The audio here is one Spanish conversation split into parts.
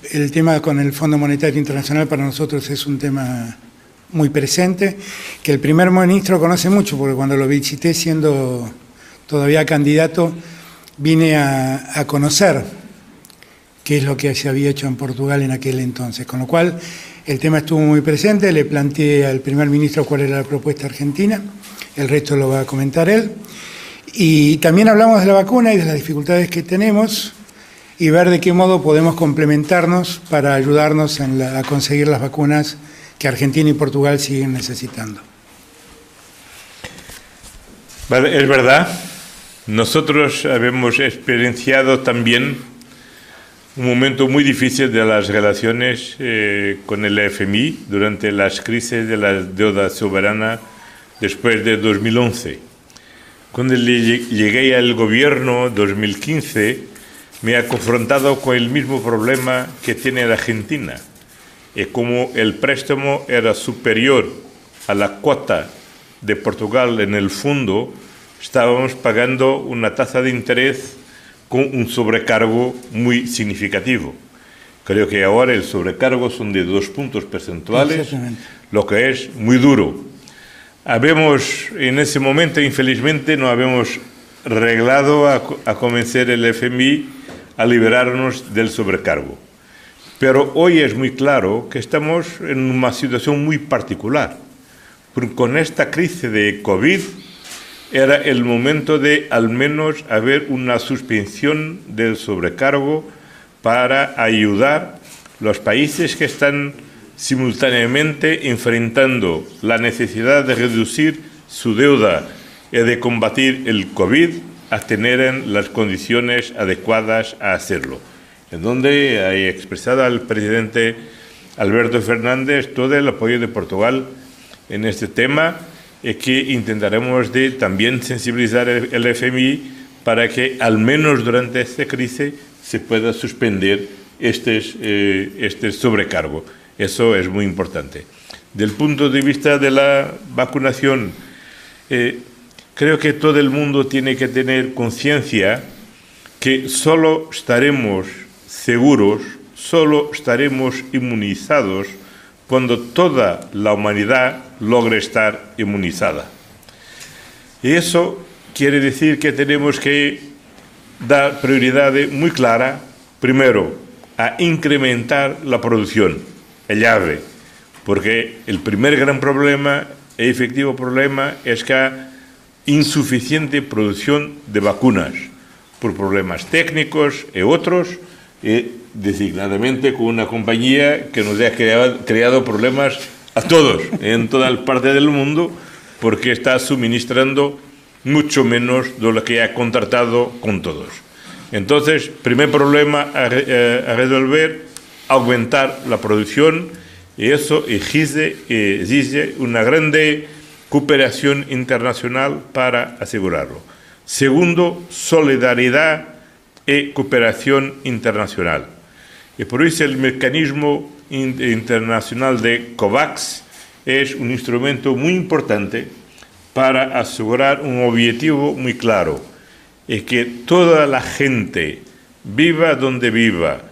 el tema con el Fondo Monetario Internacional para nosotros es un tema muy presente, que el primer ministro conoce mucho, porque cuando lo visité siendo todavía candidato, vine a conocer qué es lo que se había hecho en Portugal en aquel entonces. Con lo cual, el tema estuvo muy presente, le planteé al primer ministro cuál era la propuesta argentina, el resto lo va a comentar él. Y también hablamos de la vacuna y de las dificultades que tenemos y ver de qué modo podemos complementarnos para ayudarnos a conseguir las vacunas que Argentina y Portugal siguen necesitando. Es verdad, nosotros hemos experienciado también un momento muy difícil de las relaciones con el FMI durante las crisis de la deuda soberana después de 2011. Cuando llegué al gobierno 2015, me he confrontado con el mismo problema que tiene la Argentina. Y como el préstamo era superior a la cuota de Portugal en el fondo, estábamos pagando una tasa de interés con un sobrecargo muy significativo. Creo que ahora el sobrecargo son de 2 puntos porcentuales, lo que es muy duro. En ese momento, infelizmente, no habíamos arreglado a convencer el FMI a liberarnos del sobrecargo. Pero hoy es muy claro que estamos en una situación muy particular. Porque con esta crisis de COVID era el momento de al menos haber una suspensión del sobrecargo para ayudar a los países que están simultáneamente enfrentando la necesidad de reducir su deuda y de combatir el COVID a tener las condiciones adecuadas a hacerlo. En donde he expresado al presidente Alberto Fernández todo el apoyo de Portugal en este tema y que intentaremos también sensibilizar el FMI para que al menos durante esta crisis se pueda suspender este sobrecargo. Eso es muy importante. Del punto de vista de la vacunación, creo que todo el mundo tiene que tener conciencia que solo estaremos seguros, solo estaremos inmunizados cuando toda la humanidad logre estar inmunizada. Y eso quiere decir que tenemos que dar prioridad muy clara, primero, a incrementar la producción, la llave, porque el primer gran problema, el efectivo problema, es que hay insuficiente producción de vacunas, por problemas técnicos y otros, y designadamente con una compañía que nos ha creado problemas a todos, en toda la parte del mundo, porque está suministrando mucho menos de lo que ha contratado con todos. Entonces, primer problema a resolver, aumentar la producción, y eso exige una grande cooperación internacional para asegurarlo. Segundo, solidaridad y cooperación internacional. Y por eso el mecanismo internacional de COVAX es un instrumento muy importante para asegurar un objetivo muy claro, es que toda la gente, viva donde viva,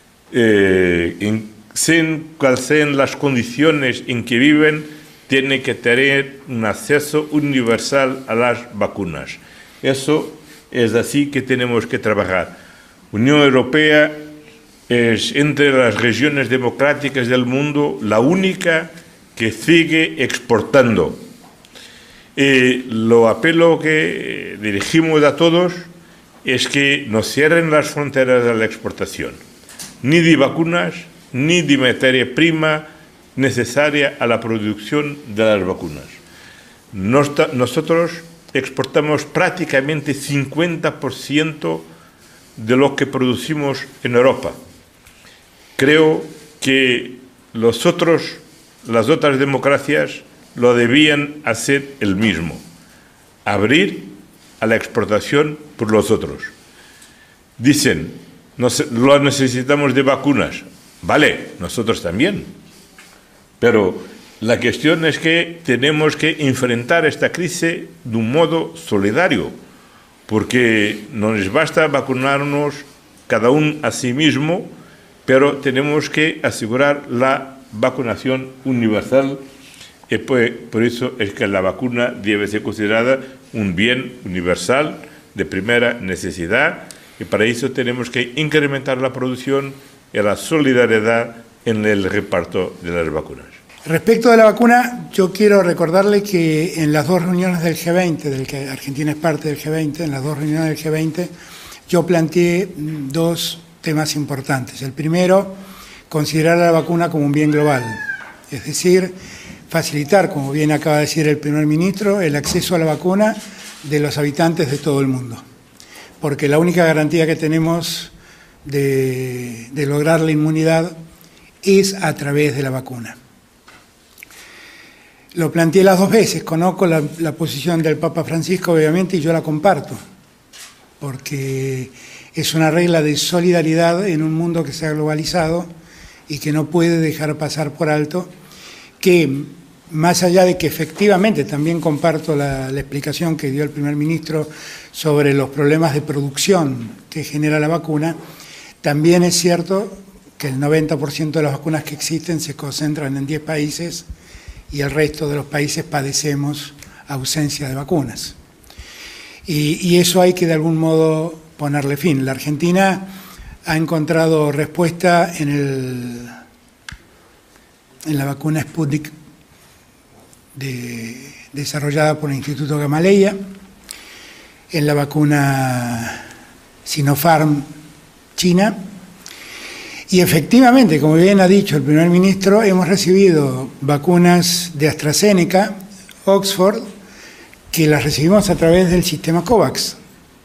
sean cuales sean las condiciones en que viven, tiene que tener un acceso universal a las vacunas. Eso es así que tenemos que trabajar. Unión Europea es, entre las regiones democráticas del mundo, la única que sigue exportando. Y lo apelo que dirigimos a todos es que no cierren las fronteras de la exportación, ni de vacunas, ni de materia prima necesaria a la producción de las vacunas. Nosotros exportamos prácticamente 50% de lo que producimos en Europa. Creo que las otras democracias lo debían hacer el mismo, abrir a la exportación por los otros. Dicen, lo necesitamos de vacunas. Vale, nosotros también. Pero la cuestión es que tenemos que enfrentar esta crisis de un modo solidario, porque no nos basta vacunarnos cada uno a sí mismo pero tenemos que asegurar la vacunación universal y por eso es que la vacuna debe ser considerada un bien universal de primera necesidad y para eso tenemos que incrementar la producción y la solidaridad en el reparto de las vacunas. Respecto de la vacuna, yo quiero recordarle que en las dos reuniones del G20, del que Argentina es parte del G20, en las dos reuniones del G20, yo planteé dos temas importantes. El primero, considerar a la vacuna como un bien global, es decir, facilitar, como bien acaba de decir el primer ministro, el acceso a la vacuna de los habitantes de todo el mundo. Porque la única garantía que tenemos de lograr la inmunidad es a través de la vacuna. Lo planteé las dos veces, conozco la posición del Papa Francisco, obviamente, y yo la comparto, porque es una regla de solidaridad en un mundo que se ha globalizado y que no puede dejar pasar por alto que, más allá de que efectivamente también comparto la explicación que dio el primer ministro sobre los problemas de producción que genera la vacuna, también es cierto que el 90% de las vacunas que existen se concentran en 10 países y el resto de los países padecemos ausencia de vacunas. Y eso hay que de algún modo ponerle fin. La Argentina ha encontrado respuesta en la vacuna Sputnik desarrollada por el Instituto Gamaleya, en la vacuna Sinopharm China, y efectivamente, como bien ha dicho el primer ministro, hemos recibido vacunas de AstraZeneca, Oxford, que las recibimos a través del sistema COVAX,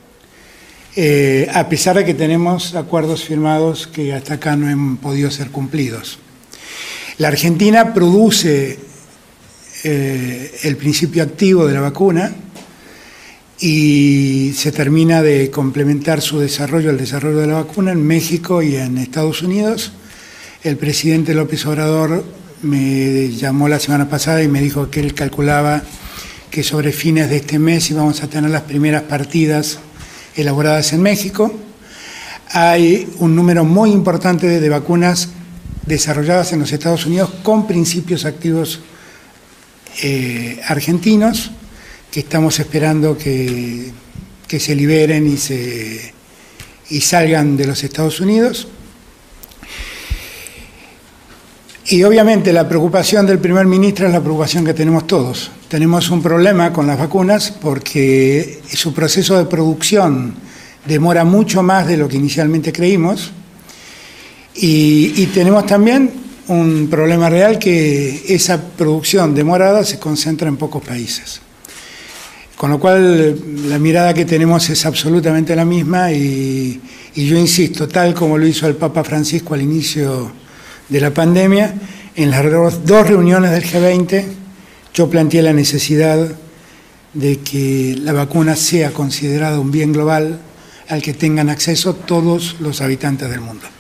a pesar de que tenemos acuerdos firmados que hasta acá no han podido ser cumplidos. La Argentina produce el principio activo de la vacuna y se termina de complementar su desarrollo, el desarrollo de la vacuna en México y en Estados Unidos. El presidente López Obrador me llamó la semana pasada y me dijo que él calculaba que sobre fines de este mes íbamos a tener las primeras partidas elaboradas en México. Hay un número muy importante de vacunas desarrolladas en los Estados Unidos con principios activos argentinos, que estamos esperando que se liberen y salgan de los Estados Unidos. Y obviamente la preocupación del primer ministro es la preocupación que tenemos todos. Tenemos un problema con las vacunas porque su proceso de producción demora mucho más de lo que inicialmente creímos y tenemos también un problema real que esa producción demorada se concentra en pocos países. Con lo cual la mirada que tenemos es absolutamente la misma y yo insisto, tal como lo hizo el Papa Francisco al inicio de la pandemia, en las dos reuniones del G20 yo planteé la necesidad de que la vacuna sea considerada un bien global al que tengan acceso todos los habitantes del mundo.